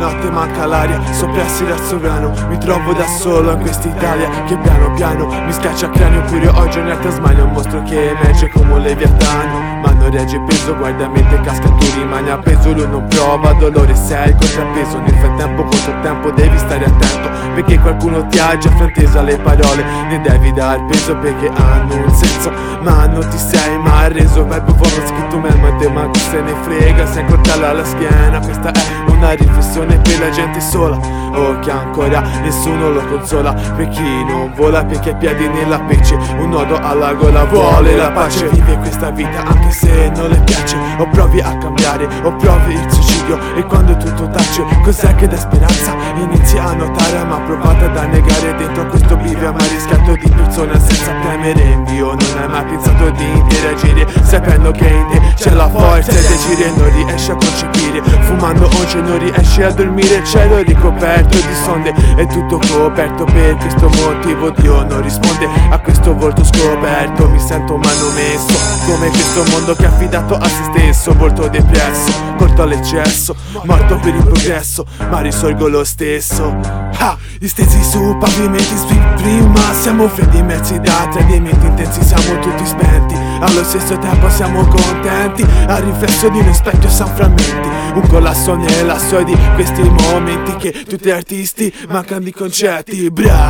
notte manca l'aria, soppressi dal sovrano. Mi trovo da solo in quest'Italia che piano piano mi schiaccia il cranio. Pure oggi nel Tasmania un mostro che emerge come un leviatano. Ma non regge peso, guarda mentre casca tu rimani appeso. Lui non prova dolore, sei il contrappeso. Nel frattempo contro il tempo devi stare attento, perché qualcuno ti ha già frainteso alle parole. Ne devi dar peso perché hanno un senso, ma non ti sei mai reso. Verbo forma scritto mente, ma chi se ne frega se coltella alla schiena. Questa è una riflessione per la gente sola, o che ancora nessuno lo consola. Per chi non vola perché ha piedi nella pece, un nodo alla gola, vuole la pace. Vive questa vita anche se non le piace, o provi a cambiare o provi il suicidio. E quando tutto tace, cos'è che dà speranza? Inizi a notare, ma provate da negare. Dentro questo bivio ma riscatto di persona senza premere invio. Non hai mai pensato di interagire, sapendo che in te c'è la forza di agire. Non riesci a concepire, fumando oggi non riesci a dormire. Il cielo è ricoperto di sonde, è tutto coperto. Per questo motivo Dio non risponde a questo volto scoperto. Mi sento manomesso, come questo mondo che è affidato a se stesso. Volto depresso, corto all'eccesso, morto per il progresso, ma risorgo lo stesso. Distesi su pavimenti prima siamo freddi immersi da tradimenti intensi. Siamo tutti spenti, allo stesso tempo siamo contenti. Al riflesso di uno specchio siamo frammenti, un collasso nell'asso di questi momenti che tutti gli artisti mancano di concetti.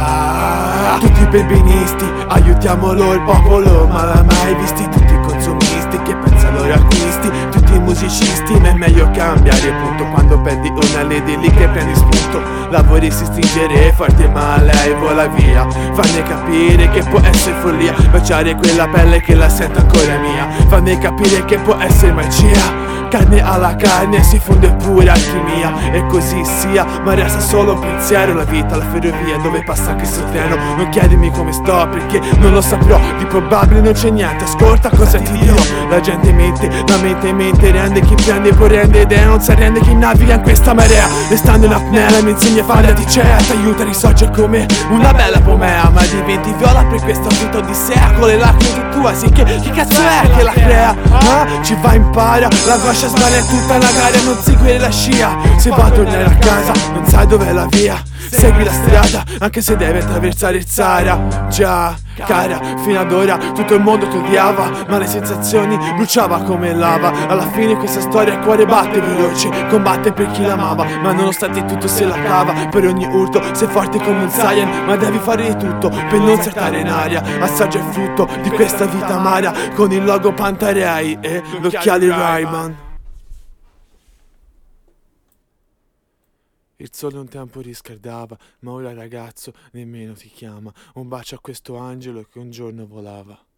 Tutti perbenisti, aiutiamolo il popolo, ma l'hai mai visti? Tutti i consumisti che pensano ai acquisti, tutti i musicisti, ma è meglio cambiare punto. Quando perdi una lady lì che prendi spunto, lavori si stringere forte ma lei vola via. Fammi capire che può essere follia, baciare quella pelle che la sento ancora mia. Fammi capire che può essere magia, carne alla carne si fonde pure alchimia. E così sia, ma resta solo un pensiero. La vita, la ferrovia dove passa anche sul treno. Non chiedimi come sto perché non lo saprò, di probabile non c'è niente, ascolta cosa ti dirò. La gente mente, la mente rende chi prende poi rende. Ed non si arrende chi naviga in questa marea. Restando in apnea mi insegna a fare di cea, ti aiuta a risorgere come una bella pomea. Ma diventi viola per questa vita odissea, con le lacrime tua, sì che chi cazzo è che la crea? Ci va impara, la goscia sbaglia tutta la gara, non seguire la scia. Se va a tornare a casa non sai dov'è la via, segui la strada anche se devi attraversare il Sahara. Già cara, fino ad ora tutto il mondo ti odiava, ma le sensazioni bruciava come lava. Alla fine questa storia il cuore batte veloce, combatte per chi l'amava, ma nonostante tutto se la cava. Per ogni urto sei forte come un Saiyan, ma devi fare di tutto per non saltare in aria. Assaggia il frutto di questa vita amara, con il logo Pantarei e gli occhiali Ray-Ban. Il sole un tempo riscaldava, ma ora ragazzo nemmeno ti chiama. Un bacio a questo angelo che un giorno volava.